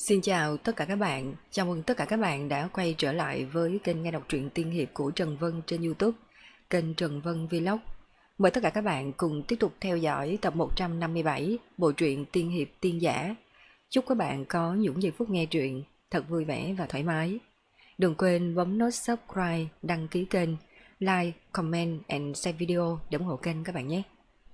Xin chào tất cả các bạn, chào mừng tất cả các bạn đã quay trở lại với kênh nghe đọc truyện tiên hiệp của Trần Vân trên YouTube, kênh Trần Vân Vlog. Mời tất cả các bạn cùng tiếp tục theo dõi tập 157 bộ truyện tiên hiệp tiên giả. Chúc các bạn có những giây phút nghe truyện thật vui vẻ và thoải mái. Đừng quên bấm nút subscribe, đăng ký kênh, like, comment and share video để ủng hộ kênh các bạn nhé.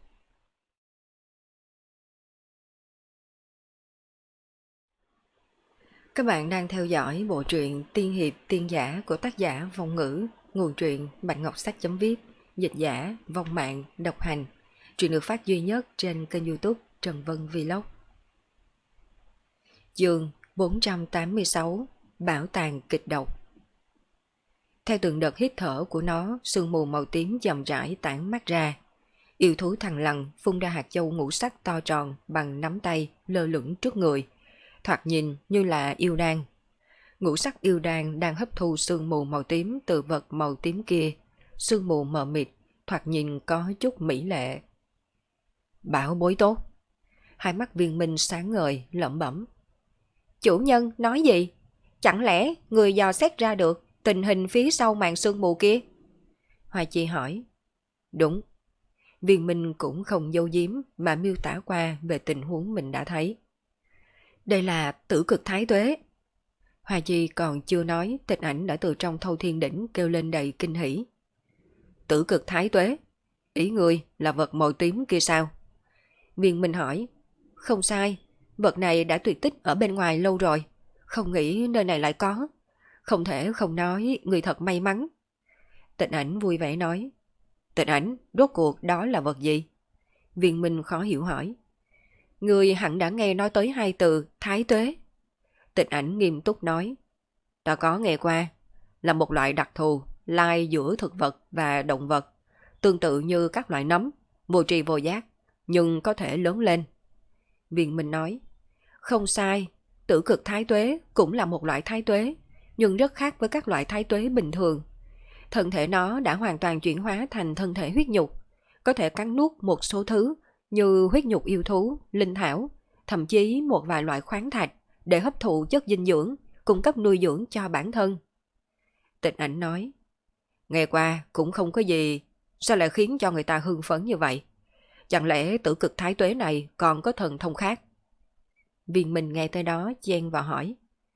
Các bạn đang theo dõi bộ truyện tiên hiệp tiên giả của tác giả Vong Ngữ, nguồn truyện Bạch Ngọc Sách.viết, dịch giả Vong Mạng, độc hành. Truyện được phát duy nhất trên kênh YouTube Trần Vân Vlog. Chương 486, Bảo tàng kịch độc. Theo từng đợt hít thở của nó, sương mù màu tím chậm rãi tản mắt ra. Yêu thú thằn lằn phun ra hạt châu ngũ sắc to tròn bằng nắm tay lơ lửng trước người, thoạt nhìn như là yêu đan. Ngũ sắc yêu đan đang hấp thu sương mù màu tím từ vật màu tím kia. Sương mù mờ mịt, thoạt nhìn có chút mỹ lệ. Bảo bối tốt. Hai mắt Viên Minh sáng ngời, lẩm bẩm. Chủ nhân nói gì? Chẳng lẽ người dò xét ra được tình hình phía sau màn sương mù kia? Hoa Chi hỏi. Đúng. Viên Minh cũng không giấu giếm mà miêu tả qua về tình huống mình đã thấy. Đây là tử cực thái tuế. Hoa Chi còn chưa nói, Tịch Ảnh đã từ trong Thâu Thiên Đỉnh kêu lên đầy kinh hỉ. Tử cực thái tuế? Ý ngươi là vật màu tím kia sao? Viên Minh hỏi. Không sai, vật này đã tuyệt tích ở bên ngoài lâu rồi. Không nghĩ nơi này lại có. Không thể không nói người thật may mắn. Tịch Ảnh vui vẻ nói. Tịch Ảnh, rốt cuộc đó là vật gì? Viên Minh khó hiểu hỏi. Ngươi hẳn đã nghe nói tới hai từ thái tuế. Tịch Ảnh nghiêm túc nói. Đã có nghe qua, là một loại đặc thù lai giữa thực vật và động vật, tương tự như các loại nấm, vô tri vô giác, nhưng có thể lớn lên. Viên Minh nói. Không sai, tử cực thái tuế cũng là một loại thái tuế, nhưng rất khác với các loại thái tuế bình thường. Thân thể nó đã hoàn toàn chuyển hóa thành thân thể huyết nhục, có thể cắn nuốt một số thứ như huyết nhục yêu thú, linh thảo, thậm chí một vài loại khoáng thạch để hấp thụ chất dinh dưỡng, cung cấp nuôi dưỡng cho bản thân. Tịch Ảnh nói. Nghe qua cũng không có gì, sao lại khiến cho người ta hưng phấn như vậy? Chẳng lẽ tử cực thái tuế này còn có thần thông khác? Viên Minh nghe tới đó chen vào hỏi.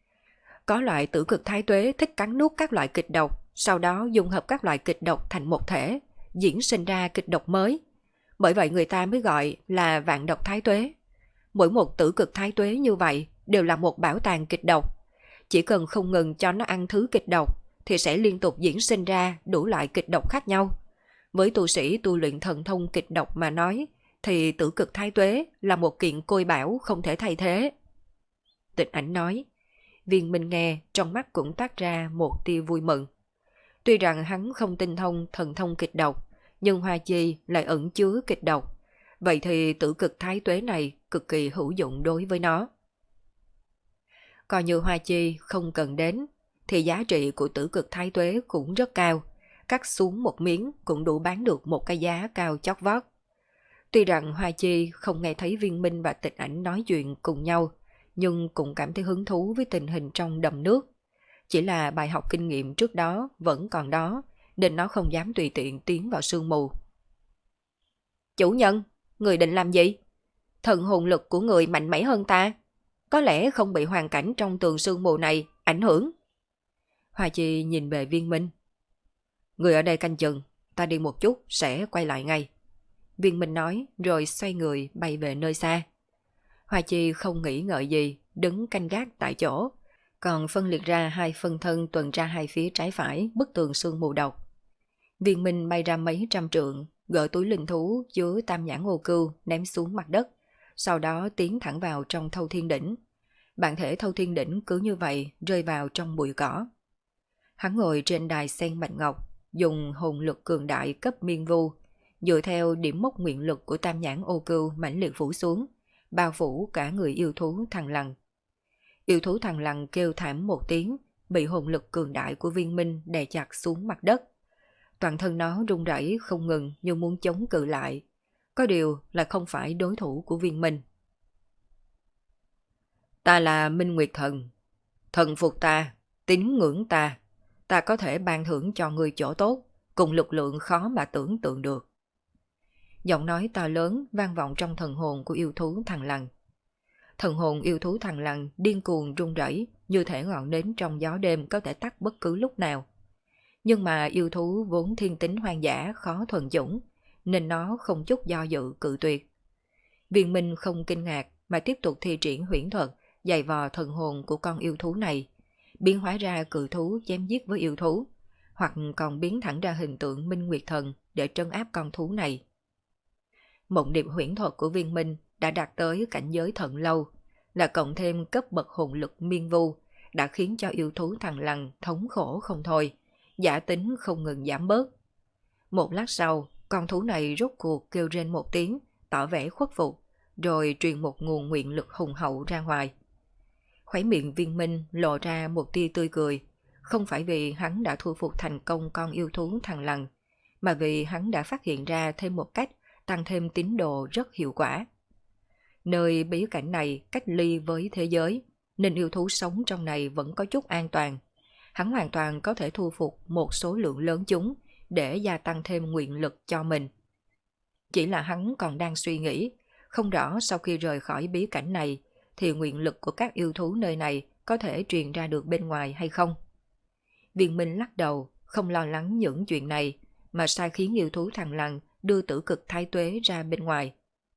Có loại tử cực thái tuế thích cắn nuốt các loại kịch độc, sau đó dung hợp các loại kịch độc thành một thể, diễn sinh ra kịch độc mới. Bởi vậy người ta mới gọi là vạn độc thái tuế. Mỗi một tử cực thái tuế như vậy đều là một bảo tàng kịch độc. Chỉ cần không ngừng cho nó ăn thứ kịch độc thì sẽ liên tục diễn sinh ra đủ loại kịch độc khác nhau. Với tu sĩ tu luyện thần thông kịch độc mà nói thì tử cực thái tuế là một kiện côi bảo không thể thay thế. Tịch Ảnh nói. Viên Minh nghe trong mắt cũng toát ra một tia vui mừng. Tuy rằng hắn không tinh thông thần thông kịch độc, nhưng Hoa Chi lại ẩn chứa kịch độc. Vậy thì tử cực thái tuế này cực kỳ hữu dụng đối với nó. Coi như Hoa Chi không cần đến, thì giá trị của tử cực thái tuế cũng rất cao. Cắt xuống một miếng cũng đủ bán được một cái giá cao chót vót. Tuy rằng Hoa Chi không nghe thấy Viên Minh và Tịch Ảnh nói chuyện cùng nhau, nhưng cũng cảm thấy hứng thú với tình hình trong đầm nước. Chỉ là bài học kinh nghiệm trước đó vẫn còn đó, nên nó không dám tùy tiện tiến vào sương mù. Chủ nhân, người định làm gì? Thần hồn lực của người mạnh mẽ hơn ta, có lẽ không bị hoàn cảnh trong tường sương mù này ảnh hưởng. Hoa Chi nhìn về Viên Minh. Người ở đây canh chừng, ta đi một chút sẽ quay lại ngay. Viên Minh nói rồi xoay người bay về nơi xa. Hoa Chi không nghĩ ngợi gì, đứng canh gác tại chỗ, còn phân liệt ra hai phân thân tuần tra hai phía trái phải bức tường sương mù độc. Viên Minh bay ra mấy trăm trượng, gỡ túi linh thú chứa tam nhãn ô cừu ném xuống mặt đất, sau đó tiến thẳng vào trong Thâu Thiên Đỉnh. Bản thể Thâu Thiên Đỉnh cứ như vậy rơi vào trong bụi cỏ. Hắn ngồi trên đài sen bạch ngọc, dùng hồn lực cường đại cấp miên vu, dựa theo điểm mốc nguyện lực của tam nhãn ô cừu mãnh liệt phủ xuống, bao phủ cả người yêu thú thằn lằn. Yêu thú thằn lằn kêu thảm một tiếng, bị hồn lực cường đại của Viên Minh đè chặt xuống mặt đất. Toàn thân nó run rẩy không ngừng như muốn chống cự lại. Có điều là không phải đối thủ của Viên Minh. Ta là Minh Nguyệt Thần. Thần phục ta, tín ngưỡng ta. Ta có thể ban thưởng cho ngươi chỗ tốt, cùng lực lượng khó mà tưởng tượng được. Giọng nói to lớn vang vọng trong thần hồn của yêu thú thằn lằn. Thần hồn yêu thú thằn lằn điên cuồng run rẩy, như thể ngọn nến trong gió đêm có thể tắt bất cứ lúc nào. Nhưng mà yêu thú vốn thiên tính hoang dã khó thuần chủng, nên nó không chút do dự cự tuyệt. Viên Minh không kinh ngạc mà tiếp tục thi triển huyễn thuật, giày vò thần hồn của con yêu thú này, biến hóa ra cự thú chém giết với yêu thú, hoặc còn biến thẳng ra hình tượng Minh Nguyệt Thần để trấn áp con thú này. Mộng điệp huyễn thuật của Viên Minh đã đạt tới cảnh giới thần lâu, là cộng thêm cấp bậc hồn lực miên vu, đã khiến cho yêu thú thằn lằn thống khổ không thôi, giả tính không ngừng giảm bớt. Một lát sau, con thú này rốt cuộc kêu rên một tiếng, tỏ vẻ khuất phục, rồi truyền một nguồn nguyện lực hùng hậu ra ngoài. Khóe miệng Viên Minh lộ ra một tia tươi cười, không phải vì hắn đã thu phục thành công con yêu thú thằn lằn, mà vì hắn đã phát hiện ra thêm một cách tăng thêm tín đồ rất hiệu quả. Nơi bí cảnh này cách ly với thế giới, nên yêu thú sống trong này vẫn có chút an toàn. Hắn hoàn toàn có thể thu phục một số lượng lớn chúng để gia tăng thêm nguyện lực cho mình. Chỉ là hắn còn đang suy nghĩ, không rõ sau khi rời khỏi bí cảnh này thì nguyện lực của các yêu thú nơi này có thể truyền ra được bên ngoài hay không. Viên Minh lắc đầu, không lo lắng những chuyện này, mà sai khiến yêu thú thằn lằn đưa tử cực thái tuế ra bên ngoài.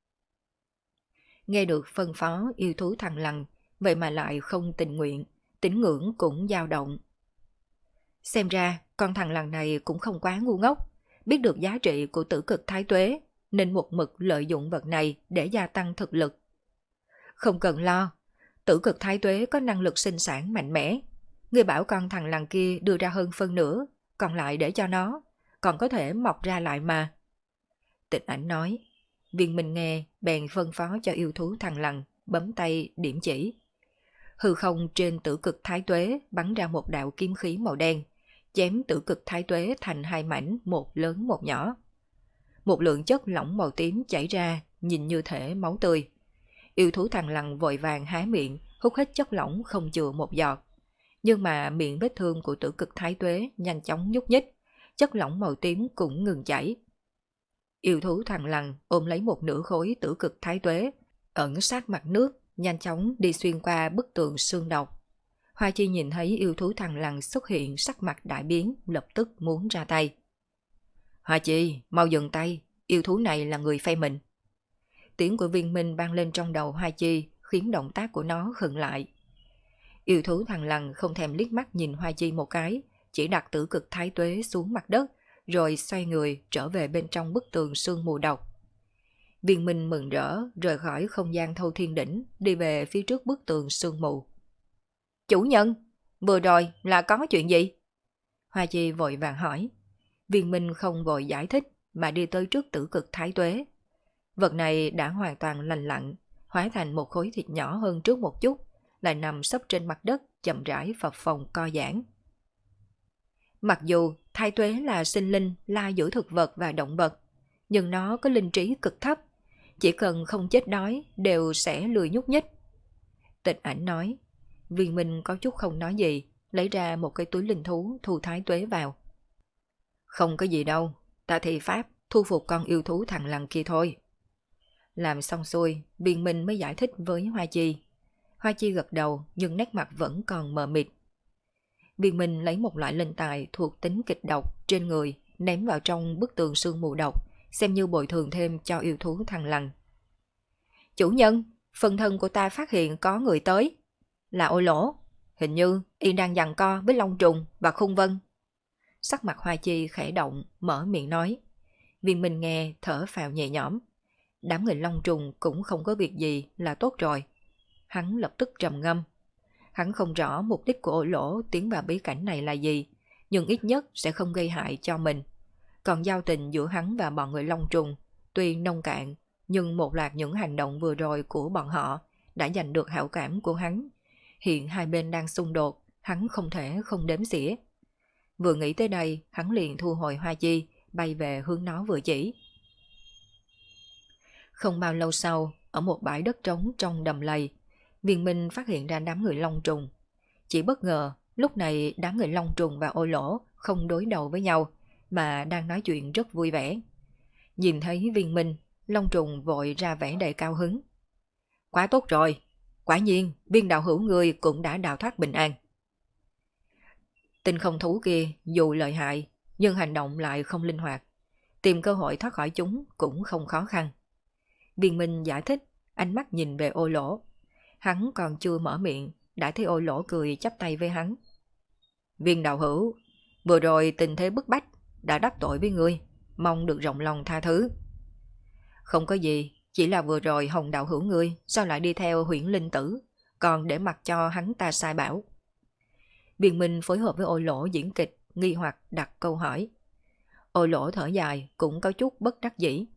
Nghe được phân phó yêu thú thằn lằn, vậy mà lại không tình nguyện, tín ngưỡng cũng dao động. Xem ra con thằn lằn này cũng không quá ngu ngốc, biết được giá trị của tử cực thái tuế, nên một mực lợi dụng vật này để gia tăng thực lực. Không cần lo, tử cực thái tuế có năng lực sinh sản mạnh mẽ. Ngươi bảo con thằn lằn kia đưa ra hơn phân nửa, còn lại để cho nó, còn có thể mọc ra lại mà. Tịch Ảnh nói. Viên Minh nghe bèn phân phó cho yêu thú thằn lằn bấm tay điểm chỉ. Hư không trên tử cực thái tuế bắn ra một đạo kim khí màu đen, chém tử cực thái tuế thành hai mảnh, một lớn một nhỏ. Một lượng chất lỏng màu tím chảy ra, nhìn như thể máu tươi. Yêu thú thằn lằn vội vàng há miệng, hút hết chất lỏng không chừa một giọt. Nhưng mà miệng vết thương của tử cực thái tuế nhanh chóng nhúc nhích, chất lỏng màu tím cũng ngừng chảy. Yêu thú thằn lằn ôm lấy một nửa khối tử cực thái tuế, ẩn sát mặt nước, nhanh chóng đi xuyên qua bức tường xương độc. Hoa Chi nhìn thấy yêu thú thằn lằn xuất hiện, sắc mặt đại biến, lập tức muốn ra tay. Hoa Chi, mau dừng tay, yêu thú này là người phe mình. Tiếng của Viên Minh vang lên trong đầu Hoa Chi, khiến động tác của nó khựng lại. Yêu thú thằn lằn không thèm liếc mắt nhìn Hoa Chi một cái, chỉ đặt tử cực thái tuế xuống mặt đất, rồi xoay người trở về bên trong bức tường sương mù độc. Viên Minh mừng rỡ rời khỏi không gian thâu thiên đỉnh, đi về phía trước bức tường sương mù. Chủ nhân, vừa rồi là có chuyện gì? Hoa Chi vội vàng hỏi. Viên Minh không vội giải thích mà đi tới trước tử cực thái tuế. Vật này đã hoàn toàn lành lặn, hóa thành một khối thịt nhỏ hơn trước một chút, lại nằm sấp trên mặt đất, chậm rãi phập phồng co giãn. Mặc dù thái tuế là sinh linh lai giữa thực vật và động vật, nhưng nó có linh trí cực thấp, chỉ cần không chết đói đều sẽ lười nhúc nhích. Tịch Ảnh nói. Viên Minh có chút không nói gì, lấy ra một cái túi linh thú thu thái tuế vào. Không có gì đâu, ta thi pháp thu phục con yêu thú thằn lằn kia thôi. Làm xong xuôi, Viên Minh mới giải thích với Hoa Chi. Hoa Chi gật đầu nhưng nét mặt vẫn còn mờ mịt. Viên Minh lấy một loại linh tài thuộc tính kịch độc trên người, ném vào trong bức tường sương mù độc, xem như bồi thường thêm cho yêu thú thằn lằn. Chủ nhân, phần thân của ta phát hiện có người tới. Là Ô Lỗ, hình như y đang giằng co với Long Trùng và Khung Vân. Sắc mặt Hoa Chi khẽ động, mở miệng nói. Viên Minh nghe thở phào nhẹ nhõm. Đám người Long Trùng cũng không có việc gì là tốt rồi. Hắn lập tức trầm ngâm. Hắn không rõ mục đích của Ô Lỗ tiến vào bí cảnh này là gì, nhưng ít nhất sẽ không gây hại cho mình. Còn giao tình giữa hắn và bọn người Long Trùng tuy nông cạn, nhưng một loạt những hành động vừa rồi của bọn họ đã giành được hảo cảm của hắn. Hiện hai bên đang xung đột, hắn không thể không đếm xỉa. Vừa nghĩ tới đây, hắn liền thu hồi Hoa Chi, bay về hướng nó vừa chỉ. Không bao lâu sau, ở một bãi đất trống trong đầm lầy, Viên Minh phát hiện ra đám người Long Trùng. Chỉ bất ngờ, lúc này đám người Long Trùng và Ô Lỗ không đối đầu với nhau, mà đang nói chuyện rất vui vẻ. Nhìn thấy Viên Minh, Long Trùng vội ra vẻ đầy cao hứng. Quá tốt rồi, quả nhiên viên đạo hữu người cũng đã đào thoát bình an. Tinh không thú kia dù lợi hại, nhưng hành động lại không linh hoạt. Tìm cơ hội thoát khỏi chúng cũng không khó khăn. Viên Minh giải thích, ánh mắt nhìn về Ô Lỗ. Hắn còn chưa mở miệng, đã thấy Ô Lỗ cười chắp tay với hắn. Viên đạo hữu, vừa rồi tình thế bức bách, đã đắc tội với ngươi, mong được rộng lòng tha thứ. Không có gì, chỉ là vừa rồi Hồng đạo hữu ngươi sao lại đi theo Huyễn Linh Tử, còn để mặc cho hắn ta sai bảo. Viên Minh phối hợp với Ô Lỗ diễn kịch, nghi hoặc đặt câu hỏi. Ô Lỗ thở dài, cũng có chút bất đắc dĩ.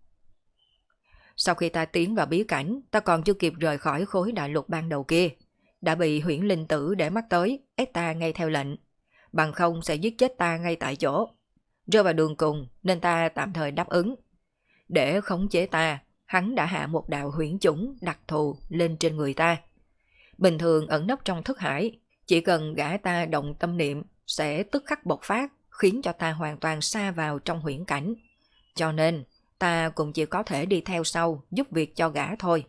Sau khi ta tiến vào bí cảnh, ta còn chưa kịp rời khỏi khối đại lục ban đầu kia, đã bị Huyễn Linh Tử để mắt tới, ép ta ngay theo lệnh. Bằng không sẽ giết chết ta ngay tại chỗ. Rơi vào đường cùng nên ta tạm thời đáp ứng. Để khống chế ta, hắn đã hạ một đạo huyễn chủng đặc thù lên trên người ta. Bình thường ẩn nấp trong thức hải, chỉ cần gã ta động tâm niệm sẽ tức khắc bộc phát, khiến cho ta hoàn toàn sa vào trong huyễn cảnh. Cho nên ta cũng chỉ có thể đi theo sau giúp việc cho gã thôi.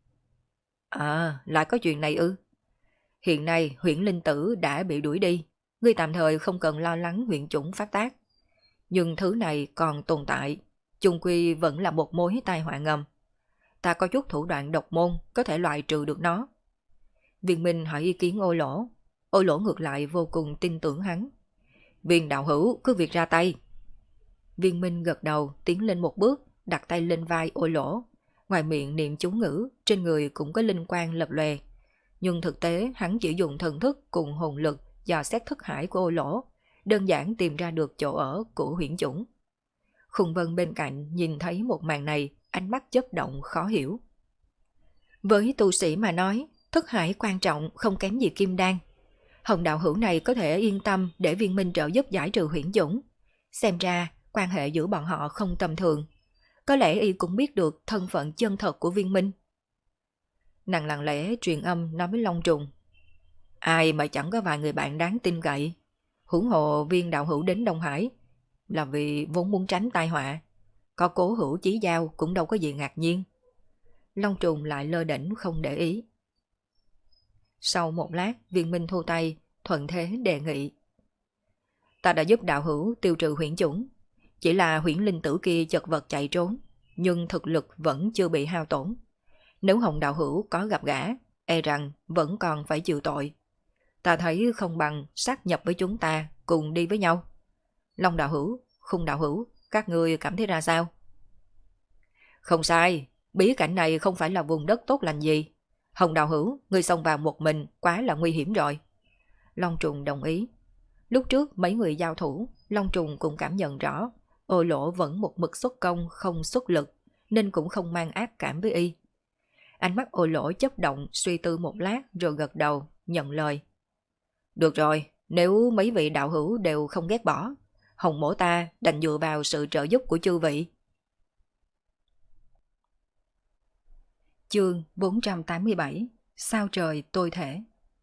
À, lại có chuyện này ư? Hiện nay Huyễn Linh Tử đã bị đuổi đi, ngươi tạm thời không cần lo lắng huyễn chủng phát tác. Nhưng thứ này còn tồn tại, chung quy vẫn là một mối tai họa ngầm. Ta có chút thủ đoạn độc môn có thể loại trừ được nó. Viên Minh hỏi ý kiến Ô Lỗ. Ô Lỗ ngược lại vô cùng tin tưởng hắn. Viên đạo hữu cứ việc ra tay. Viên Minh gật đầu tiến lên một bước, đặt tay lên vai Ô Lỗ. Ngoài miệng niệm chú ngữ, trên người cũng có linh quang lập lòe. Nhưng thực tế hắn chỉ dùng thần thức cùng hồn lực dò xét thức hải của Ô Lỗ, đơn giản tìm ra được chỗ ở của huyễn chủng. Khùng Vân bên cạnh nhìn thấy một màn này, ánh mắt chớp động khó hiểu. Với tu sĩ mà nói, thức hải quan trọng không kém gì kim đan. Hồng đạo hữu này có thể yên tâm để Viên Minh trợ giúp giải trừ huyễn chủng. Xem ra quan hệ giữa bọn họ không tầm thường. Có lẽ y cũng biết được thân phận chân thật của Viên Minh. Nàng lặng lẽ truyền âm nói với Long Trùng. Ai mà chẳng có vài người bạn đáng tin cậy. Huống hồ Viên đạo hữu đến Đông Hải là vì vốn muốn tránh tai họa. Có cố hữu chí giao cũng đâu có gì ngạc nhiên. Long Trùng lại lơ đễnh không để ý. Sau một lát, Viên Minh thu tay, thuận thế đề nghị. Ta đã giúp đạo hữu tiêu trừ huyễn chủng. Chỉ là huyễn linh tử kia chật vật chạy trốn, nhưng thực lực vẫn chưa bị hao tổn. Nếu Hồng đạo hữu có gặp gã, e rằng vẫn còn phải chịu tội. Ta thấy không bằng sát nhập với chúng ta, cùng đi với nhau. Long đạo hữu, Khung đạo hữu, các ngươi cảm thấy ra sao? Không sai, bí cảnh này không phải là vùng đất tốt lành gì. Hồng đạo hữu, ngươi xông vào một mình quá là nguy hiểm rồi. Long Trùng đồng ý. Lúc trước mấy người giao thủ, Long Trùng cũng cảm nhận rõ, Ô Lỗ vẫn một mực xuất công không xuất lực, nên cũng không mang ác cảm với y. Ánh mắt Ô Lỗ chớp động suy tư một lát rồi gật đầu, nhận lời. Được rồi, nếu mấy vị đạo hữu đều không ghét bỏ, Hồng mỗ ta đành dựa vào sự trợ giúp của chư vị. Chương 487 Sao trời tôi thể.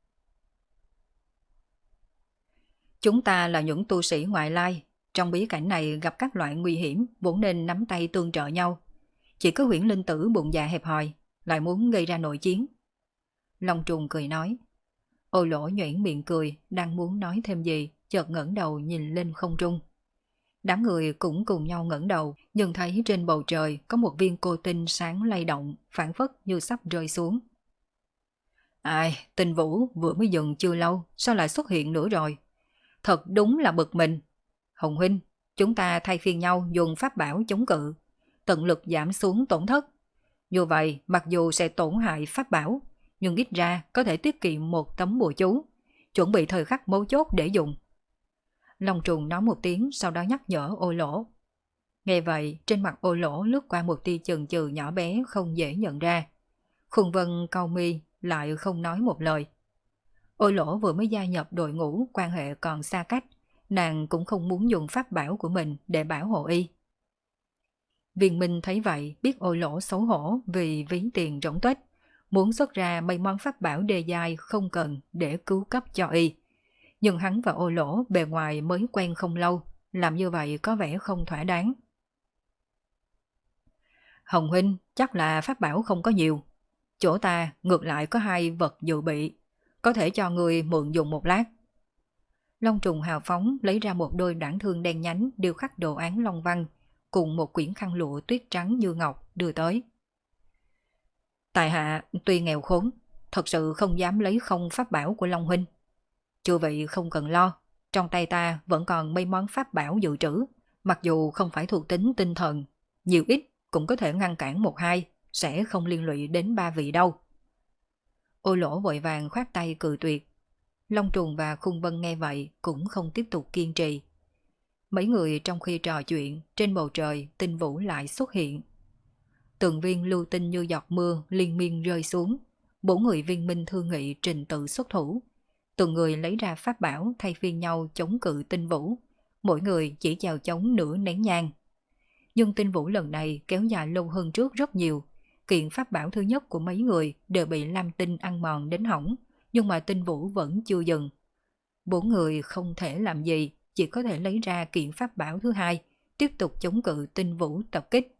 Chúng ta là những tu sĩ ngoại lai, trong bí cảnh này gặp các loại nguy hiểm vốn nên nắm tay tương trợ nhau. Chỉ có Huyễn Linh Tử bụng dạ hẹp hòi, lại muốn gây ra nội chiến. Long Trùng cười nói. Ô Lỗ nhuyễn miệng cười, đang muốn nói thêm gì, chợt ngẩng đầu nhìn lên không trung. Đám người cũng cùng nhau ngẩng đầu, nhưng thấy trên bầu trời có một viên cô tinh sáng lay động, phảng phất như sắp rơi xuống. Ai, tinh vũ vừa mới dừng chưa lâu, sao lại xuất hiện nữa rồi? Thật đúng là bực mình. Hồng huynh, chúng ta thay phiên nhau dùng pháp bảo chống cự, tận lực giảm xuống tổn thất. Như vậy, mặc dù sẽ tổn hại pháp bảo, nhưng ít ra có thể tiết kiệm một tấm bùa chú, chuẩn bị thời khắc mấu chốt để dùng. Long Trùng nói một tiếng, sau đó nhắc nhở Ô Lỗ. Nghe vậy, trên mặt Ô Lỗ lướt qua một tia chần chừ nhỏ bé không dễ nhận ra. Khung Vân cau mi lại không nói một lời. Ô Lỗ vừa mới gia nhập đội ngũ, quan hệ còn xa cách, nàng cũng không muốn dùng pháp bảo của mình để bảo hộ y. Viên Minh thấy vậy, biết Ô Lỗ xấu hổ vì ví tiền rỗng tuếch, muốn xuất ra mấy món pháp bảo đề giai không cần để cứu cấp cho y. Nhưng hắn và Ô Lỗ bề ngoài mới quen không lâu, làm như vậy có vẻ không thỏa đáng. Hồng huynh chắc là pháp bảo không có nhiều. Chỗ ta ngược lại có 2 vật dự bị, có thể cho người mượn dùng một lát. Long Trùng hào phóng lấy ra một đôi đoạn thương đen nhánh điêu khắc đồ án long văn, cùng một quyển khăn lụa tuyết trắng như ngọc đưa tới. Tại hạ tuy nghèo khốn, thật sự không dám lấy không pháp bảo của Long huynh. Chư vị không cần lo, trong tay ta vẫn còn mấy món pháp bảo dự trữ, mặc dù không phải thuộc tính tinh thần, nhiều ít cũng có thể ngăn cản 1-2, sẽ không liên lụy đến 3 vị đâu. Ô Lỗ vội vàng khoát tay cự tuyệt. Long Trùng và Khung Vân nghe vậy cũng không tiếp tục kiên trì. Mấy người trong khi trò chuyện, trên bầu trời tinh vũ lại xuất hiện. Từng viên lưu tinh như giọt mưa liên miên rơi xuống. 4 người viên minh thương nghị trình tự xuất thủ. Từng người lấy ra pháp bảo thay phiên nhau chống cự tinh vũ. Mỗi người chỉ chào chống nửa nén nhang. Nhưng tinh vũ lần này kéo dài lâu hơn trước rất nhiều. Kiện pháp bảo thứ nhất của mấy người đều bị lam tinh ăn mòn đến hỏng, nhưng mà tinh vũ vẫn chưa dừng. 4 người không thể làm gì, chỉ có thể lấy ra kiện pháp bảo thứ hai, tiếp tục chống cự tinh vũ tập kích.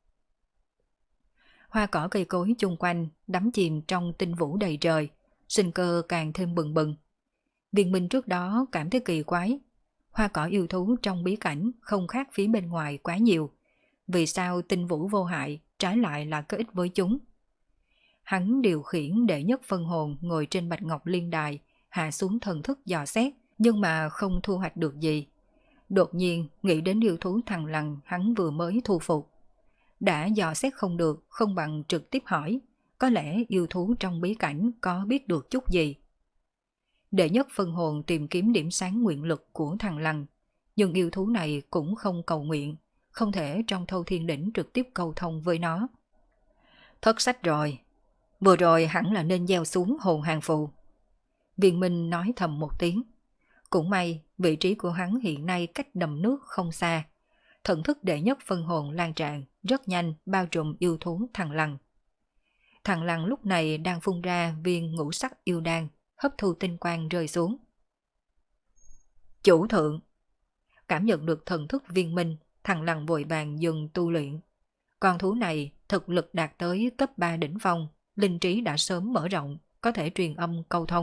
Hoa cỏ cây cối chung quanh đắm chìm trong tinh vũ đầy trời, sinh cơ càng thêm bừng bừng. Viên Minh trước đó cảm thấy kỳ quái, hoa cỏ yêu thú trong bí cảnh không khác phía bên ngoài quá nhiều. Vì sao tinh vũ vô hại, trái lại là có ích với chúng? Hắn điều khiển đệ nhất phân hồn ngồi trên bạch ngọc liên đài, hạ xuống thần thức dò xét, nhưng mà không thu hoạch được gì. Đột nhiên nghĩ đến yêu thú thằn lằn hắn vừa mới thu phục. Đã dò xét không được, không bằng trực tiếp hỏi, có lẽ yêu thú trong bí cảnh có biết được chút gì. Đệ nhất phân hồn tìm kiếm điểm sáng nguyện lực của thằn lằn, nhưng yêu thú này cũng không cầu nguyện, không thể trong Thâu Thiên Đỉnh trực tiếp cầu thông với nó. Thất sách rồi, vừa rồi hẳn là nên gieo xuống hồn hàng phù. Viên Minh nói thầm một tiếng. Cũng may vị trí của hắn hiện nay cách đầm nước không xa. Thần thức đệ nhất phân hồn lan tràn rất nhanh bao trùm yêu thú thằn lằn. Thằn lằn lúc này đang phun ra viên ngũ sắc yêu đan, hấp thu tinh quang rơi xuống. Chủ thượng! Cảm nhận được thần thức Viên Minh, thằn lằn vội vàng dừng tu luyện. Con thú này thực lực đạt tới cấp 3 đỉnh phong, linh trí đã sớm mở rộng, có thể truyền âm câu thông.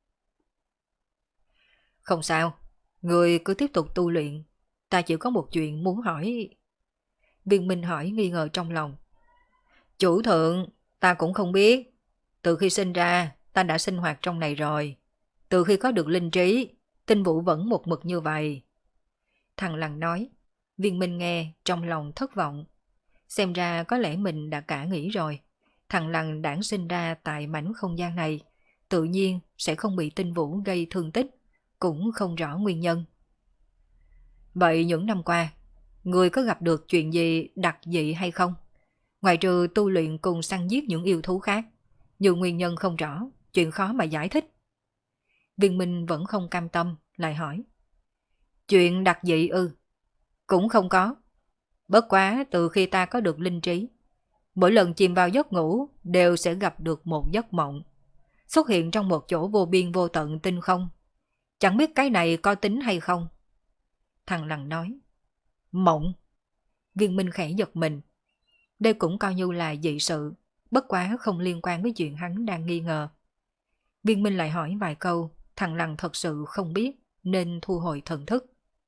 Không sao, người cứ tiếp tục tu luyện, ta chỉ có một chuyện muốn hỏi. Viên Minh hỏi nghi ngờ trong lòng. Chủ thượng, ta cũng không biết. Từ khi sinh ra, ta đã sinh hoạt trong này rồi. Từ khi có được linh trí, tinh vũ vẫn một mực như vậy. Thằng Lằn nói. Viên Minh nghe trong lòng thất vọng. Xem ra có lẽ mình đã cả nghĩ rồi. Thằng Lằn đản sinh ra tại mảnh không gian này, tự nhiên sẽ không bị tinh vũ gây thương tích, cũng không rõ nguyên nhân. Vậy những năm qua, người có gặp được chuyện gì đặc dị hay không? Ngoài trừ tu luyện cùng săn giết những yêu thú khác, dù nguyên nhân không rõ, chuyện khó mà giải thích. Viên Minh vẫn không cam tâm, lại hỏi. Chuyện đặc dị ư? Cũng không có. Bất quá từ khi ta có được linh trí, mỗi lần chìm vào giấc ngủ đều sẽ gặp được một giấc mộng, xuất hiện trong một chỗ vô biên vô tận tinh không. Chẳng biết cái này có tính hay không? Thằng Lằn nói. Mộng? Viên Minh khẽ giật mình. Đây cũng coi như là dị sự, bất quá không liên quan với chuyện hắn đang nghi ngờ. Viên Minh lại hỏi vài câu, thằng Lằn thật sự không biết nên thu hồi thần thức.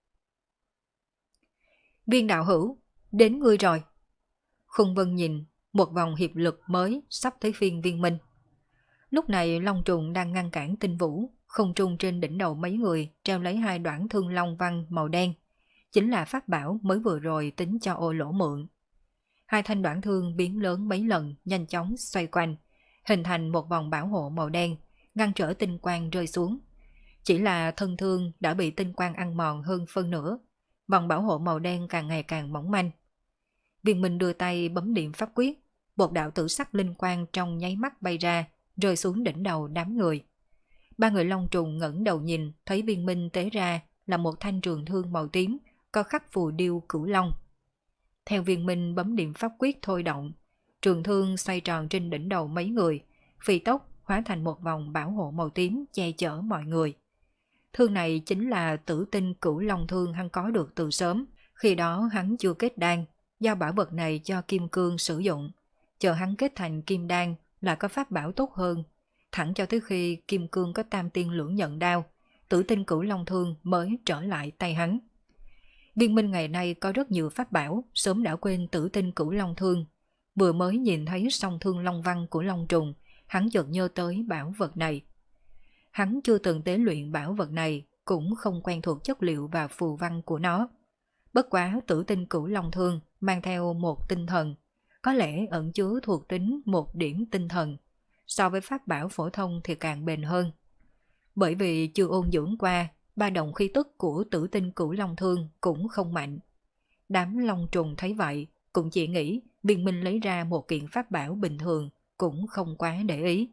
Viên đạo hữu, đến ngươi rồi. Khung Vân nhìn, một vòng hiệp lực mới sắp tới phiên Viên Minh. Lúc này Long Trùng đang ngăn cản tinh vũ, không trung trên đỉnh đầu mấy người treo lấy 2 đoạn thương long văn màu đen. Chính là pháp bảo mới vừa rồi tính cho Ô Lỗ mượn. 2 thanh đoạn thương biến lớn mấy lần, nhanh chóng xoay quanh, hình thành một vòng bảo hộ màu đen, ngăn trở tinh quang rơi xuống. Chỉ là thân thương đã bị tinh quang ăn mòn hơn phân nửa, vòng bảo hộ màu đen càng ngày càng mỏng manh. Viên Minh đưa tay bấm điểm pháp quyết, một đạo tử sắc linh quang trong nháy mắt bay ra, rơi xuống đỉnh đầu đám người. 3 người Long Trùng ngẩng đầu nhìn, thấy Viên Minh tế ra là một thanh trường thương màu tím, có khắc phù điêu cửu long. Theo Viên Minh bấm điểm pháp quyết thôi động, trường thương xoay tròn trên đỉnh đầu mấy người, phi tốc hóa thành một vòng bảo hộ màu tím che chở mọi người. Thương này chính là tử tinh Cửu Long thương hắn có được từ sớm, khi đó hắn chưa kết đan, giao bảo vật này cho Kim Cương sử dụng. Chờ hắn kết thành kim đan là có pháp bảo tốt hơn, thẳng cho tới khi Kim Cương có tam tiên lưỡng nhận đao, tử tinh Cửu Long thương mới trở lại tay hắn. Viên Minh ngày nay có rất nhiều pháp bảo, sớm đã quên tử tinh Cửu Long thương. Vừa mới nhìn thấy song thương long văn của Long Trùng, hắn chợt nhớ tới bảo vật này. Hắn chưa từng tế luyện bảo vật này, cũng không quen thuộc chất liệu và phù văn của nó. Bất quá tử tinh Cửu Long thương mang theo một tinh thần, có lẽ ẩn chứa thuộc tính một điểm tinh thần, so với pháp bảo phổ thông thì càng bền hơn. Bởi vì chưa ôn dưỡng qua, ba động khí tức của tử tinh Cửu Long thương cũng không mạnh. Đám long trùng thấy vậy, cũng chỉ nghĩ Viên Minh lấy ra một kiện pháp bảo bình thường, cũng không quá để ý.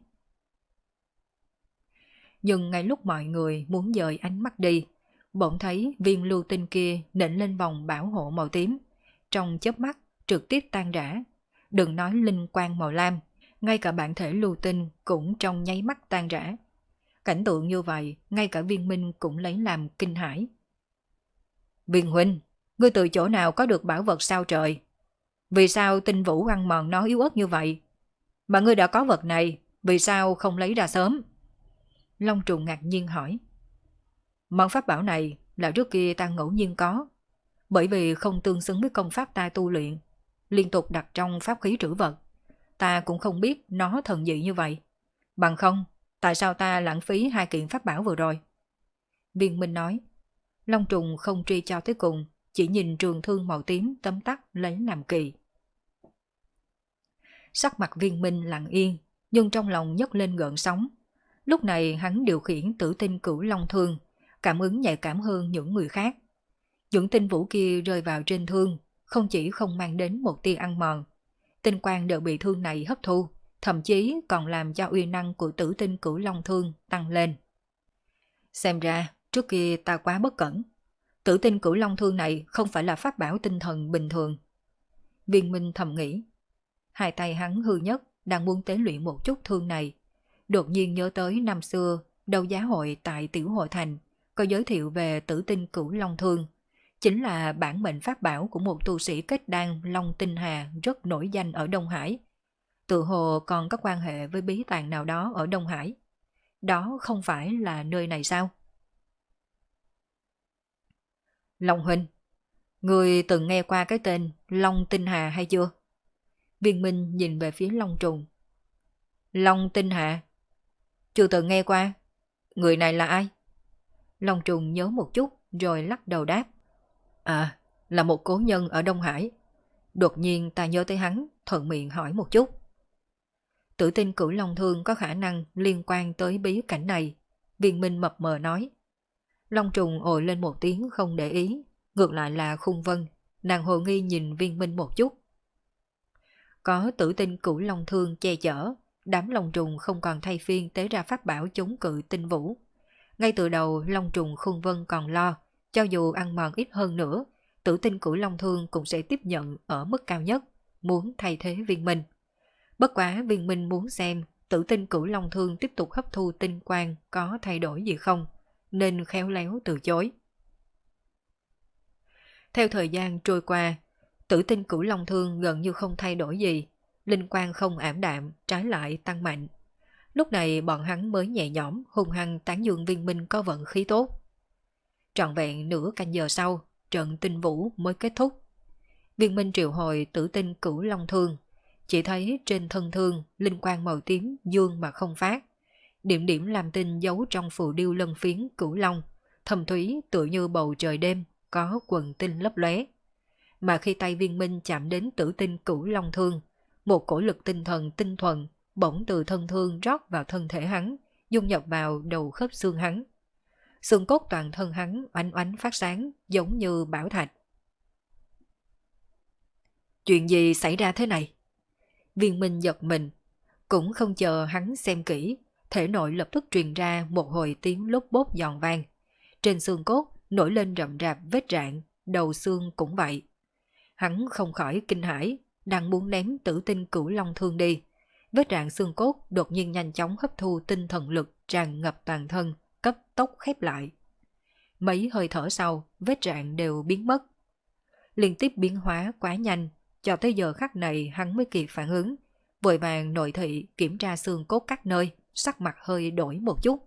Nhưng ngay lúc mọi người muốn dời ánh mắt đi, bỗng thấy viên lưu tinh kia nện lên vòng bảo hộ màu tím, trong chớp mắt trực tiếp tan rã. Đừng nói linh quang màu lam, ngay cả bản thể lưu tinh cũng trong nháy mắt tan rã. Cảnh tượng như vậy, ngay cả Viên Minh cũng lấy làm kinh hãi. Viên huynh, ngươi từ chỗ nào có được bảo vật sao trời? Vì sao tinh vũ ăn mòn nó yếu ớt như vậy? Mà ngươi đã có vật này, vì sao không lấy ra sớm? Long trùng ngạc nhiên hỏi. Món pháp bảo này là trước kia ta ngẫu nhiên có, bởi vì không tương xứng với công pháp ta tu luyện, liên tục đặt trong pháp khí trữ vật. Ta cũng không biết nó thần dị như vậy. Bằng không, tại sao ta lãng phí 2 kiện pháp bảo vừa rồi? Viên Minh nói. Long trùng không truy cho tới cùng, chỉ nhìn trường thương màu tím tấm tắc lấy làm kỳ. Sắc mặt Viên Minh lặng yên, nhưng trong lòng nhấc lên gợn sóng. Lúc này hắn điều khiển tử tinh Cửu Long thương, cảm ứng nhạy cảm hơn những người khác. Những tinh vũ kia rơi vào trên thương, không chỉ không mang đến một tia ăn mòn, tinh quang đều bị thương này hấp thu, thậm chí còn làm cho uy năng của tử tinh Cửu Long thương tăng lên. Xem ra, trước kia ta quá bất cẩn. Tử tinh Cửu Long thương này không phải là pháp bảo tinh thần bình thường. Viên Minh thầm nghĩ. Hai tay hắn hư nhất, đang muốn tế luyện một chút thương này. Đột nhiên nhớ tới năm xưa, đấu giá hội tại Tiểu Hội Thành, có giới thiệu về tử tinh Cửu Long thương. Chính là bản mệnh pháp bảo của một tu sĩ kết đan Long Tinh Hà rất nổi danh ở Đông Hải. Tự hồ còn có quan hệ với bí tàng nào đó ở Đông Hải. Đó không phải là nơi này sao? Long huynh, người từng nghe qua cái tên Long Tinh Hà hay chưa? Viên Minh nhìn về phía Long trùng. Long Tinh Hà? Chưa từng nghe qua. Người này là ai? Long trùng nhớ một chút rồi lắc đầu đáp. À, là một cố nhân ở Đông Hải. Đột nhiên ta nhớ tới hắn, thuận miệng hỏi một chút. Tử tinh Cửu Long thương có khả năng liên quan tới bí cảnh này, Viên Minh mập mờ nói. Long trùng ồ lên một tiếng không để ý, ngược lại là Khung Vân, nàng hồ nghi nhìn Viên Minh một chút. Có tử tinh Cửu Long thương che chở, đám long trùng không còn thay phiên tế ra pháp bảo chống cự tinh vũ. Ngay từ đầu long trùng Khung Vân còn lo, cho dù ăn mòn ít hơn nữa, tử tinh Cửu Long thương cũng sẽ tiếp nhận ở mức cao nhất, muốn thay thế Viên Minh. Bất quá Viên Minh muốn xem tử tinh Cửu Long thương tiếp tục hấp thu tinh quang có thay đổi gì không, nên khéo léo từ chối. Theo thời gian trôi qua, tử tinh Cửu Long thương gần như không thay đổi gì, linh quang không ảm đạm, trái lại tăng mạnh. Lúc này bọn hắn mới nhẹ nhõm hung hăng tán dương Viên Minh có vận khí tốt. Trọn vẹn nửa canh giờ sau, trận tinh vũ mới kết thúc. Viên Minh triệu hồi tử tinh Cửu Long thương, chỉ thấy trên thân thương linh quang màu tím dương mà không phát. Điểm điểm làm tinh giấu trong phù điêu lân phiến Cửu Long, thầm thúy tựa như bầu trời đêm, có quần tinh lấp lóe. Mà khi tay Viên Minh chạm đến tử tinh Cửu Long thương, một cổ lực tinh thần tinh thuần bỗng từ thân thương rót vào thân thể hắn, dung nhập vào đầu khớp xương hắn. Xương cốt toàn thân hắn oánh oánh phát sáng, giống như bảo thạch. Chuyện gì xảy ra thế này? Viên Minh giật mình, cũng không chờ hắn xem kỹ, thể nội lập tức truyền ra một hồi tiếng lốp bốp giòn vang. Trên xương cốt nổi lên rậm rạp vết rạn, đầu xương cũng vậy. Hắn không khỏi kinh hãi, đang muốn ném tử tinh Cửu Long thương đi. vết rạn xương cốt đột nhiên nhanh chóng hấp thu tinh thần lực tràn ngập toàn thân, cấp tốc khép lại. Mấy hơi thở sau, vết rạn đều biến mất. Liên tiếp biến hóa quá nhanh, cho tới giờ khắc này hắn mới kịp phản ứng, vội vàng nội thị kiểm tra xương cốt các nơi, sắc mặt hơi đổi một chút.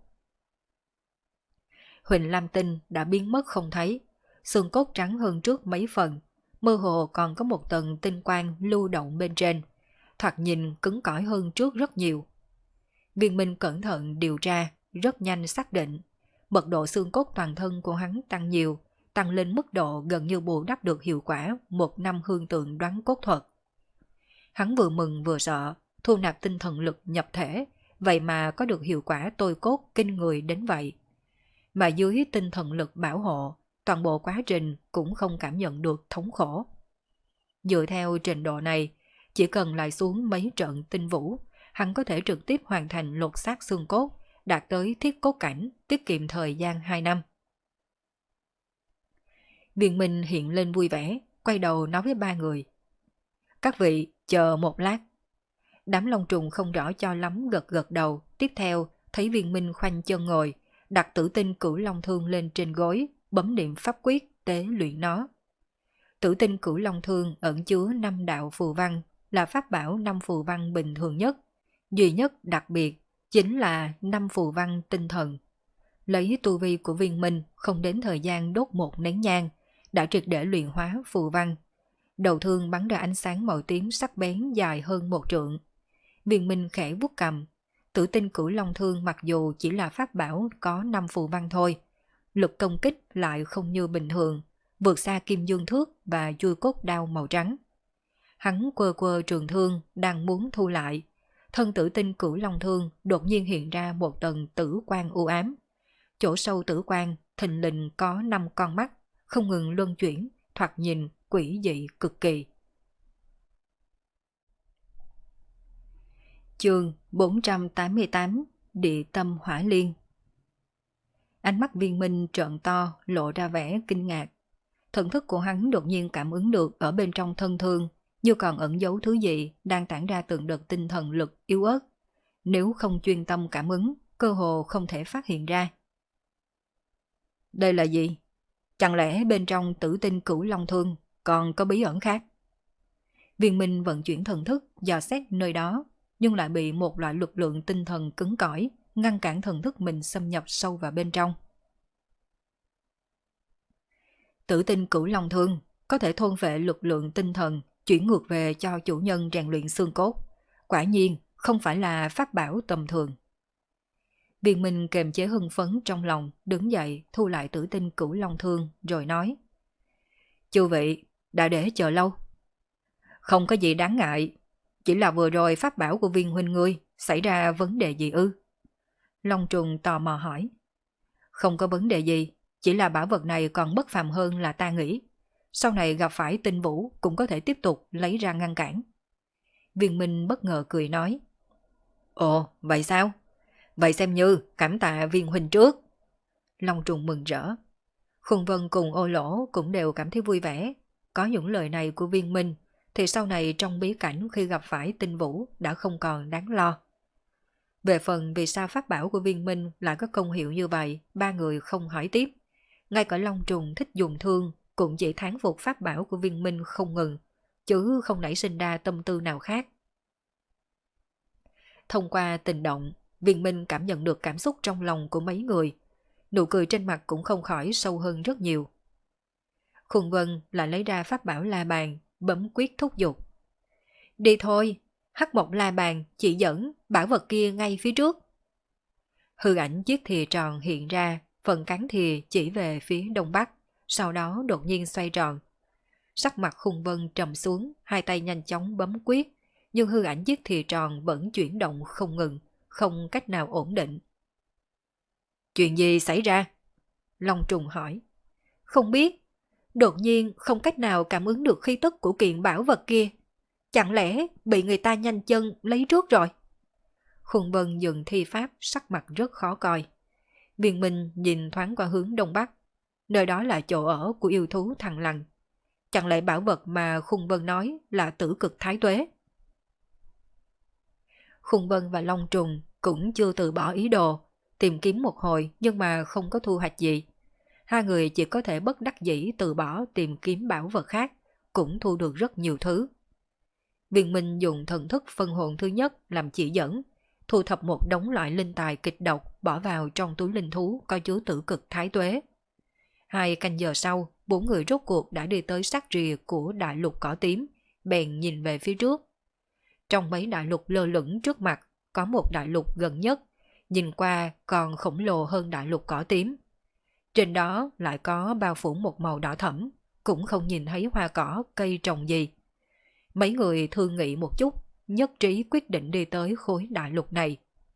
Huỳnh Lam Tinh đã biến mất không thấy, xương cốt trắng hơn trước mấy phần, mơ hồ còn có một tầng tinh quang lưu động bên trên, thoạt nhìn cứng cỏi hơn trước rất nhiều. Viên Minh cẩn thận điều tra, rất nhanh xác định, mật độ xương cốt toàn thân của hắn tăng nhiều, tăng lên mức độ gần như bù đắp được hiệu quả 1 năm hương tượng đoán cốt thuật. Hắn vừa mừng vừa sợ, thu nạp tinh thần lực nhập thể, vậy mà có được hiệu quả tôi cốt kinh người đến vậy. Mà dưới tinh thần lực bảo hộ, toàn bộ quá trình cũng không cảm nhận được thống khổ. Dựa theo trình độ này, chỉ cần lại xuống mấy trận tinh vũ, hắn có thể trực tiếp hoàn thành lột xác xương cốt, đạt tới thiết cốt cảnh, tiết kiệm thời gian 2 năm. Viên Minh hiện lên vui vẻ, quay đầu nói với ba người. Các vị, chờ một lát. Đám long trùng không rõ cho lắm gật gật đầu, tiếp theo thấy Viên Minh khoanh chân ngồi, đặt tử tinh cửu long thương lên trên gối, bấm niệm pháp quyết tế luyện nó. Tử tinh cửu long thương ẩn chứa 5 đạo phù văn, là pháp bảo 5 phù văn bình thường nhất. Duy nhất đặc biệt chính là 5 phù văn tinh thần. Lấy tu vi của Viên Minh không đến thời gian đốt một nén nhang, đã triệt để luyện hóa phù văn. Đầu thương bắn ra ánh sáng màu tím sắc bén dài hơn 1 trượng. Viên Minh khẽ vuốt cầm. Tử tinh cửu long thương mặc dù chỉ là pháp bảo có 5 phù văn thôi, lực công kích lại không như bình thường, vượt xa kim dương thước và chui cốt đao màu trắng. Hắn quơ quơ trường thương đang muốn thu lại, thân tử tinh cửu long thương đột nhiên hiện ra một tầng tử quang u ám. Chỗ sâu tử quang thình lình có 5 con mắt, không ngừng luân chuyển, thoạt nhìn quỷ dị cực kỳ. Chương 488 Địa tâm hỏa liên. Ánh mắt Viên Minh trợn to, lộ ra vẻ kinh ngạc. Thần thức của hắn đột nhiên cảm ứng được ở bên trong thân thương, như còn ẩn giấu thứ gì đang tản ra từng đợt tinh thần lực yếu ớt. Nếu không chuyên tâm cảm ứng, cơ hồ không thể phát hiện ra. Đây là gì? Chẳng lẽ bên trong tử tinh cửu long thương còn có bí ẩn khác? Viên Minh vận chuyển thần thức dò xét nơi đó, nhưng lại bị một loại lực lượng tinh thần cứng cỏi ngăn cản thần thức mình xâm nhập sâu vào bên trong. Tử tinh cửu long thương có thể thôn phệ lực lượng tinh thần, chuyển ngược về cho chủ nhân rèn luyện xương cốt. Quả nhiên không phải là pháp bảo tầm thường. Viên Minh kềm chế hưng phấn trong lòng, đứng dậy thu lại tử tinh cửu long thương rồi nói. Chư vị, đã để chờ lâu. Không có gì đáng ngại, chỉ là vừa rồi pháp bảo của Viên huynh ngươi xảy ra vấn đề gì ư? Long trùng tò mò hỏi. Không có vấn đề gì, chỉ là bảo vật này còn bất phàm hơn là ta nghĩ. Sau này gặp phải tinh vũ cũng có thể tiếp tục lấy ra ngăn cản. Viên Minh bất ngờ cười nói. Ồ, vậy sao? Vậy xem như cảm tạ Viên huynh trước. Long trùng mừng rỡ. Khung Vân cùng Ô Lỗ cũng đều cảm thấy vui vẻ. Có những lời này của Viên Minh thì sau này trong bí cảnh khi gặp phải tinh vũ đã không còn đáng lo. Về phần vì sao pháp bảo của Viên Minh lại có công hiệu như vậy, ba người không hỏi tiếp. Ngay cả Long trùng thích dùng thương cũng chỉ thán phục pháp bảo của Viên Minh không ngừng, chứ không nảy sinh ra tâm tư nào khác. Thông qua tình động, Viên Minh cảm nhận được cảm xúc trong lòng của mấy người. Nụ cười trên mặt cũng không khỏi sâu hơn rất nhiều. Khung Vân lại lấy ra pháp bảo la bàn, bấm quyết thúc giục. Đi thôi, hắc mộc la bàn chỉ dẫn bảo vật kia ngay phía trước. Hư ảnh chiếc thìa tròn hiện ra, phần cán thìa chỉ về phía đông bắc, sau đó đột nhiên xoay tròn. Sắc mặt Khung Vân trầm xuống, hai tay nhanh chóng bấm quyết, nhưng hư ảnh chiếc thìa tròn vẫn chuyển động không ngừng, không cách nào ổn định. Chuyện gì xảy ra? Long trùng hỏi. Không biết, đột nhiên không cách nào cảm ứng được khí tức của kiện bảo vật kia. Chẳng lẽ bị người ta nhanh chân lấy trước rồi? Khung Vân dừng thi pháp, sắc mặt rất khó coi. Viên Minh nhìn thoáng qua hướng đông bắc, nơi đó là chỗ ở của yêu thú thằn lằn. Chẳng lẽ bảo vật mà Khung Vân nói là tử cực thái tuế? Khung Vân và Long Trùng cũng chưa từ bỏ ý đồ, tìm kiếm một hồi nhưng mà không có thu hoạch gì. Hai người chỉ có thể bất đắc dĩ từ bỏ tìm kiếm bảo vật khác, cũng thu được rất nhiều thứ. Viên Minh dùng thần thức phân hồn thứ nhất làm chỉ dẫn, thu thập một đống loại linh tài kịch độc bỏ vào trong túi linh thú có chứa tử cực thái tuế. 2 canh giờ sau, 4 người rốt cuộc đã đi tới sát rìa của đại lục cỏ tím, bèn nhìn về phía trước. Trong mấy đại lục lơ lửng trước mặt, có một đại lục gần nhất, nhìn qua còn khổng lồ hơn đại lục cỏ tím. Trên đó lại có bao phủ một màu đỏ thẫm, cũng không nhìn thấy hoa cỏ, cây trồng gì. Mấy người thương nghị một chút, nhất trí quyết định đi tới khối đại lục này.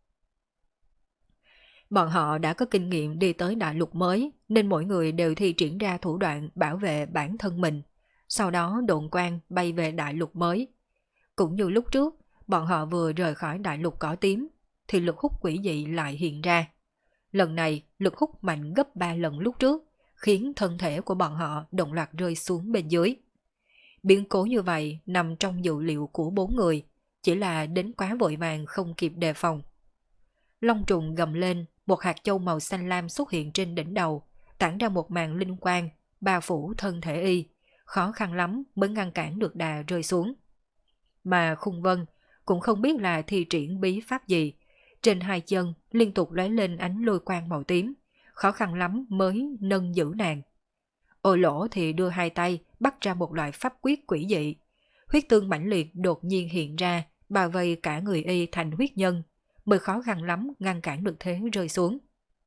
Bọn họ đã có kinh nghiệm đi tới đại lục mới, nên mỗi người đều thi triển ra thủ đoạn bảo vệ bản thân mình, sau đó độn quang bay về đại lục mới. Cũng như lúc trước, bọn họ vừa rời khỏi đại lục cỏ tím, thì lực hút quỷ dị lại hiện ra. Lần này, lực hút mạnh gấp 3 lần lúc trước, khiến thân thể của bọn họ đồng loạt rơi xuống bên dưới. Biến cố như vậy nằm trong dự liệu của 4 người, chỉ là đến quá vội vàng không kịp đề phòng. Long trùng gầm lên, một hạt châu màu xanh lam xuất hiện trên đỉnh đầu, tản ra một màn linh quang, bao phủ thân thể y, khó khăn lắm mới ngăn cản được đà rơi xuống. Mà Khung Vân cũng không biết là thi triển bí pháp gì, trên 2 chân liên tục lóe lên ánh lôi quang màu tím, khó khăn lắm mới nâng giữ nàng. Ô Lỗ thì đưa 2 tay bắt ra một loại pháp quyết quỷ dị, huyết tương mãnh liệt đột nhiên hiện ra, bao vây cả người y thành huyết nhân, mới khó khăn lắm ngăn cản được thế rơi xuống.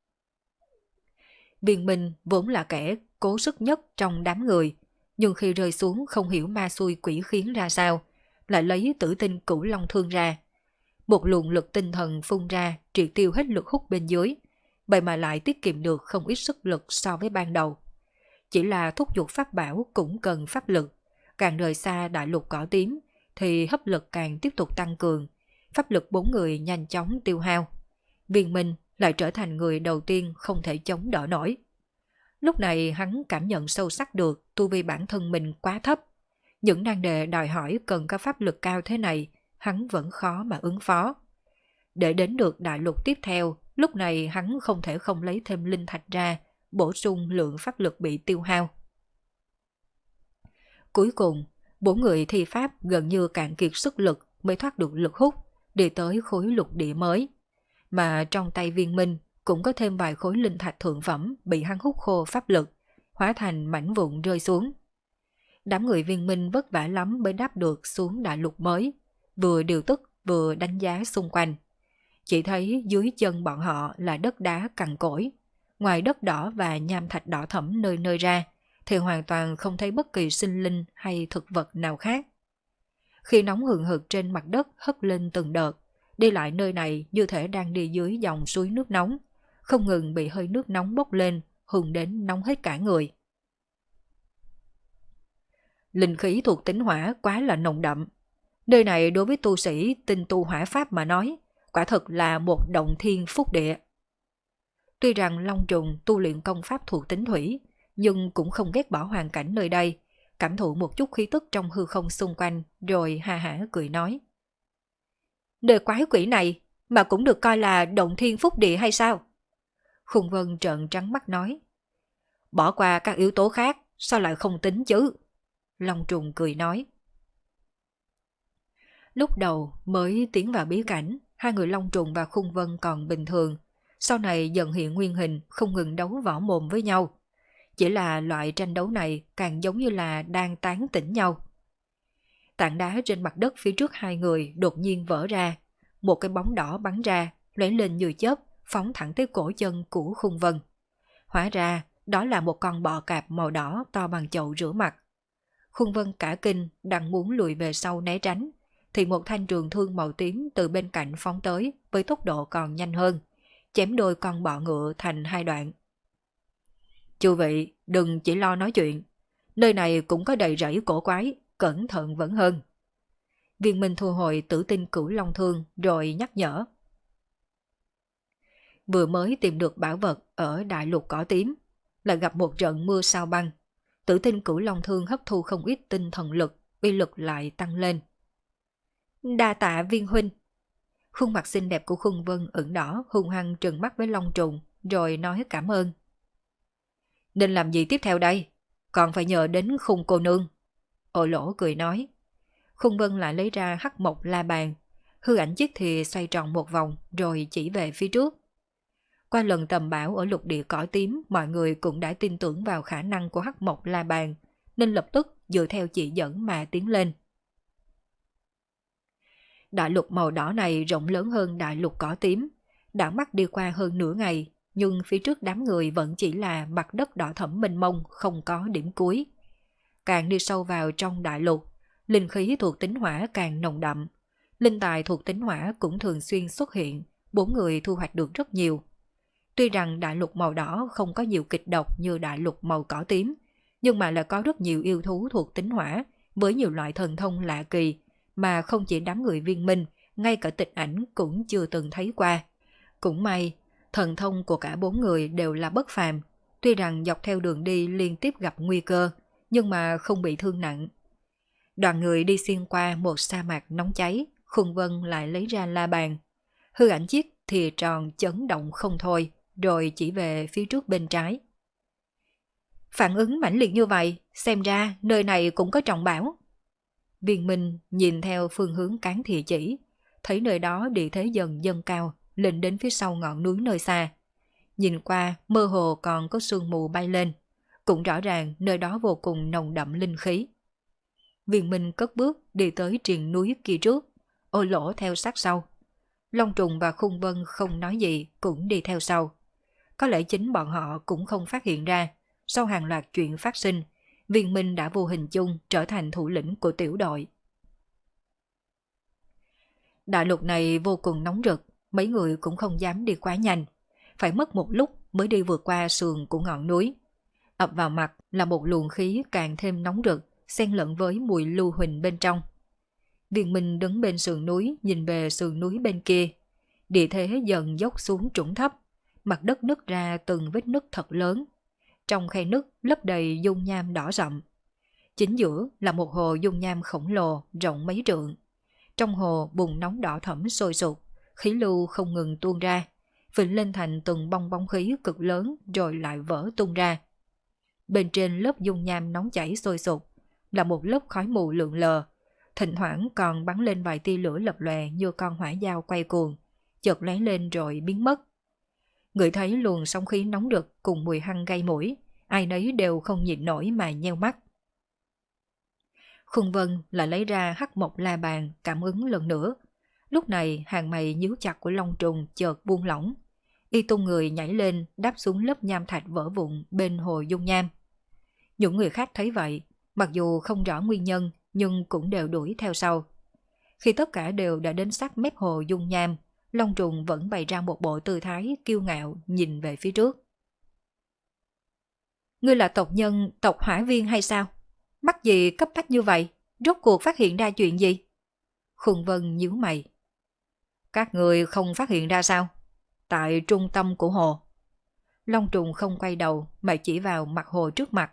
Viên Minh vốn là kẻ cố sức nhất trong đám người, nhưng khi rơi xuống không hiểu ma xui quỷ khiến ra sao, lại lấy tử tinh cửu long thương ra. Một luồng lực tinh thần phun ra triệt tiêu hết lực hút bên dưới, vậy mà lại tiết kiệm được không ít sức lực so với ban đầu. Chỉ là thúc giục pháp bảo cũng cần pháp lực, càng rời xa đại lục cỏ tím thì hấp lực càng tiếp tục tăng cường, pháp lực 4 người nhanh chóng tiêu hao. Viên Minh lại trở thành người đầu tiên không thể chống đỡ nổi. Lúc này hắn cảm nhận sâu sắc được tu vi bản thân mình quá thấp. Những nan đề đòi hỏi cần có pháp lực cao thế này, hắn vẫn khó mà ứng phó. Để đến được đại lục tiếp theo, lúc này hắn không thể không lấy thêm linh thạch ra, bổ sung lượng pháp lực bị tiêu hao. Cuối cùng, 4 người thi pháp gần như cạn kiệt sức lực mới thoát được lực hút, đi tới khối lục địa mới. Mà trong tay Viên Minh cũng có thêm vài khối linh thạch thượng phẩm bị hắn hút khô pháp lực, hóa thành mảnh vụn rơi xuống. Đám người Viên Minh vất vả lắm mới đáp được xuống đại lục mới, vừa điều tức vừa đánh giá xung quanh. Chỉ thấy dưới chân bọn họ là đất đá cằn cỗi, ngoài đất đỏ và nham thạch đỏ thẫm nơi nơi ra, thì hoàn toàn không thấy bất kỳ sinh linh hay thực vật nào khác. Khi nóng hừng hực trên mặt đất hất lên từng đợt, đi lại nơi này như thể đang đi dưới dòng suối nước nóng, không ngừng bị hơi nước nóng bốc lên, hừng đến nóng hết cả người. Linh khí thuộc tính hỏa quá là nồng đậm. Nơi này đối với tu sĩ tinh tu hỏa pháp mà nói, quả thật là một động thiên phúc địa. Tuy rằng Long Trùng tu luyện công pháp thuộc tính thủy, nhưng cũng không ghét bỏ hoàn cảnh nơi đây, cảm thụ một chút khí tức trong hư không xung quanh, rồi ha hả cười nói. Nơi quái quỷ này mà cũng được coi là động thiên phúc địa hay sao? Khung Vân trợn trắng mắt nói. Bỏ qua các yếu tố khác, sao lại không tính chứ? Long Trùng cười nói. Lúc đầu mới tiến vào bí cảnh, hai người Long Trùng và Khung Vân còn bình thường, sau này dần hiện nguyên hình không ngừng đấu võ mồm với nhau. Chỉ là loại tranh đấu này càng giống như là đang tán tỉnh nhau. Tảng đá trên mặt đất phía trước hai người đột nhiên vỡ ra, một cái bóng đỏ bắn ra, lóe lên như chớp, phóng thẳng tới cổ chân của Khung Vân. Hóa ra, đó là một con bọ cạp màu đỏ to bằng chậu rửa mặt. Khung Vân cả kinh, đang muốn lùi về sau né tránh, thì một thanh trường thương màu tím từ bên cạnh phóng tới với tốc độ còn nhanh hơn, chém đôi con bọ ngựa thành 2 đoạn. Chư vị, đừng chỉ lo nói chuyện, nơi này cũng có đầy rẫy cổ quái, cẩn thận vẫn hơn. Viên Minh thu hồi tử tinh cửu long thương rồi nhắc nhở. Vừa mới tìm được bảo vật ở đại lục cỏ tím, lại gặp một trận mưa sao băng. Tử tinh cửu long thương hấp thu không ít tinh thần lực, uy lực lại tăng lên. Đa tạ Viên huynh. Khuôn mặt xinh đẹp của Khung Vân ửng đỏ, hung hăng trừng mắt với Long Trùng, rồi nói cảm ơn. Nên làm gì tiếp theo đây? Còn phải nhờ đến Khung cô nương. Ô Lỗ cười nói. Khung Vân lại lấy ra hắc mộc la bàn. Hư ảnh chiếc thì xoay tròn một vòng rồi chỉ về phía trước. Qua lần tầm bão ở lục địa cỏ tím, mọi người cũng đã tin tưởng vào khả năng của hắc mộc la bàn, nên lập tức dựa theo chỉ dẫn mà tiến lên. Đại lục màu đỏ này rộng lớn hơn đại lục cỏ tím, đã mắt đi qua hơn nửa ngày, nhưng phía trước đám người vẫn chỉ là mặt đất đỏ thẫm mênh mông, không có điểm cuối. Càng đi sâu vào trong đại lục, linh khí thuộc tính hỏa càng nồng đậm, linh tài thuộc tính hỏa cũng thường xuyên xuất hiện, 4 người thu hoạch được rất nhiều. Tuy rằng đại lục màu đỏ không có nhiều kịch độc như đại lục màu cỏ tím, nhưng mà là có rất nhiều yêu thú thuộc tính hỏa với nhiều loại thần thông lạ kỳ mà không chỉ đám người Viên Minh, ngay cả Tịch Ảnh cũng chưa từng thấy qua. Cũng may, thần thông của cả 4 người đều là bất phàm, tuy rằng dọc theo đường đi liên tiếp gặp nguy cơ, nhưng mà không bị thương nặng. Đoàn người đi xuyên qua một sa mạc nóng cháy, Khung Vân lại lấy ra la bàn. Hư ảnh chiếc thì tròn chấn động không thôi, rồi chỉ về phía trước bên trái. Phản ứng mãnh liệt như vậy, xem ra nơi này cũng có trọng bảo. Viên Minh nhìn theo phương hướng cán thìa chỉ, thấy nơi đó địa thế dần dâng cao, lên đến phía sau ngọn núi nơi xa. Nhìn qua, mơ hồ còn có sương mù bay lên, cũng rõ ràng nơi đó vô cùng nồng đậm linh khí. Viên Minh cất bước đi tới triền núi kia trước, Ô Lỗ theo sát sau. Long Trùng và Khung Vân không nói gì cũng đi theo sau. Có lẽ chính bọn họ cũng không phát hiện ra, sau hàng loạt chuyện phát sinh, Viên Minh đã vô hình chung trở thành thủ lĩnh của tiểu đội. Đại lục này vô cùng nóng rực, mấy người cũng không dám đi quá nhanh, phải mất một lúc mới đi vượt qua sườn của ngọn núi. Ập vào mặt là một luồng khí càng thêm nóng rực, xen lẫn với mùi lưu huỳnh bên trong. Viên Minh đứng bên sườn núi nhìn về sườn núi bên kia. Địa thế dần dốc xuống trũng thấp, mặt đất nứt ra từng vết nứt thật lớn. Trong khe nứt lấp đầy dung nham đỏ rậm. Chính giữa là một hồ dung nham khổng lồ rộng mấy trượng. Trong hồ bùn nóng đỏ thẫm sôi sục, khí lưu không ngừng tuôn ra, phình lên thành từng bong bóng khí cực lớn rồi lại vỡ tung ra. Bên trên lớp dung nham nóng chảy sôi sục là một lớp khói mù lượn lờ, thỉnh thoảng còn bắn lên vài tia lửa lập lòe như con hỏa dao quay cuồng, chợt lóe lên rồi biến mất. Người thấy luồng sóng khí nóng rực cùng mùi hăng gây mũi, ai nấy đều không nhịn nổi mà nheo mắt. Khung Vân lại lấy ra hắc mộc la bàn cảm ứng lần nữa. Lúc này hàng mày nhíu chặt của Long Trùng chợt buông lỏng. Y tung người nhảy lên đáp xuống lớp nham thạch vỡ vụn bên hồ dung nham. Những người khác thấy vậy, mặc dù không rõ nguyên nhân nhưng cũng đều đuổi theo sau. Khi tất cả đều đã đến sát mép hồ dung nham, Long Trùng vẫn bày ra một bộ tư thái kiêu ngạo nhìn về phía trước. Ngươi là tộc nhân tộc Hỏa Viên hay sao? Mắc gì cấp bách như vậy? Rốt cuộc phát hiện ra chuyện gì? Khung Vân nhíu mày. Các người không phát hiện ra sao? Tại trung tâm của hồ. Long Trùng không quay đầu mà chỉ vào mặt hồ trước mặt.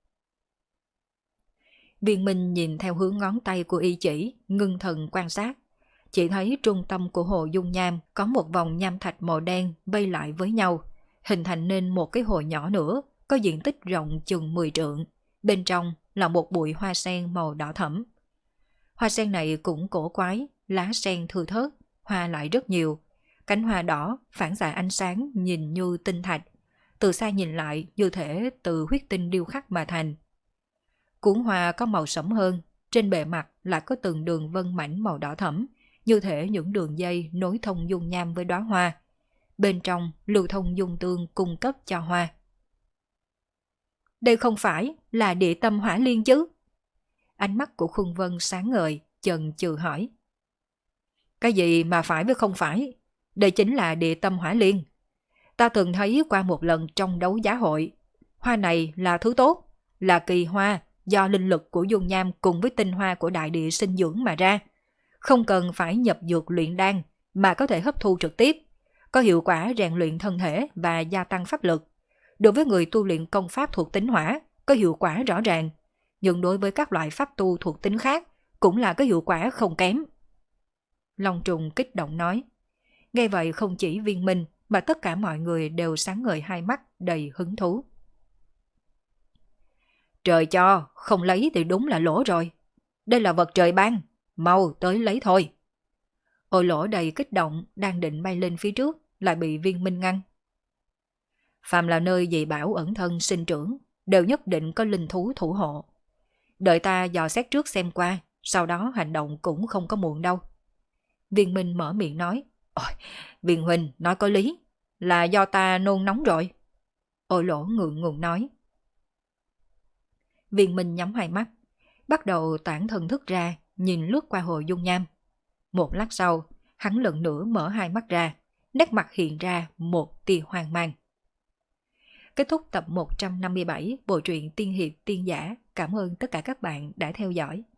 Viên Minh nhìn theo hướng ngón tay của y chỉ, ngưng thần quan sát. Chỉ thấy trung tâm của hồ dung nham có một vòng nham thạch màu đen vây lại với nhau, hình thành nên một cái hồ nhỏ nữa, có diện tích rộng chừng 10 trượng. Bên trong là một bụi hoa sen màu đỏ thẫm. Hoa sen này cũng cổ quái, lá sen thưa thớt, hoa lại rất nhiều. Cánh hoa đỏ phản xạ ánh sáng nhìn như tinh thạch, từ xa nhìn lại như thể từ huyết tinh điêu khắc mà thành. Cuốn hoa có màu sẫm hơn, trên bề mặt lại có từng đường vân mảnh màu đỏ thẫm, như thể những đường dây nối thông dung nham với đóa hoa. Bên trong lưu thông dung tương cung cấp cho hoa. Đây không phải là địa tâm hỏa liên chứ? Ánh mắt của Khung Vân sáng ngời, chần chừ hỏi. Cái gì mà phải với không phải? Đây chính là địa tâm hỏa liên. Ta từng thấy qua một lần trong đấu giá hội. Hoa này là thứ tốt, là kỳ hoa do linh lực của dung nham cùng với tinh hoa của đại địa sinh dưỡng mà ra. Không cần phải nhập dược luyện đan mà có thể hấp thu trực tiếp, có hiệu quả rèn luyện thân thể và gia tăng pháp lực. Đối với người tu luyện công pháp thuộc tính hỏa có hiệu quả rõ ràng, nhưng đối với các loại pháp tu thuộc tính khác cũng là có hiệu quả không kém. Long trùng kích động nói. Nghe vậy không chỉ Viên Minh mà tất cả mọi người đều sáng ngời hai mắt đầy hứng thú. Trời cho, không lấy thì đúng là lỗ rồi. Đây là vật trời ban, mau tới lấy thôi. Ô lỗ đầy kích động đang định bay lên phía trước lại bị Viên Minh ngăn. Phàm là nơi dị bảo ẩn thân sinh trưởng đều nhất định có linh thú thủ hộ. Đợi ta dò xét trước xem qua, sau đó hành động cũng không có muộn đâu. Viên Minh mở miệng nói. Ôi, Viên huynh nói có lý, là do ta nôn nóng rồi. Ô lỗ ngượng ngùng nói. Viên Minh nhắm hai mắt, bắt đầu tản thần thức ra, nhìn lướt qua hồ dung nham. Một lát sau, hắn lần nữa mở hai mắt ra, nét mặt hiện ra một tia hoang mang. Kết thúc tập 157 bộ truyện Tiên hiệp tiên giả. Cảm ơn tất cả các bạn đã theo dõi.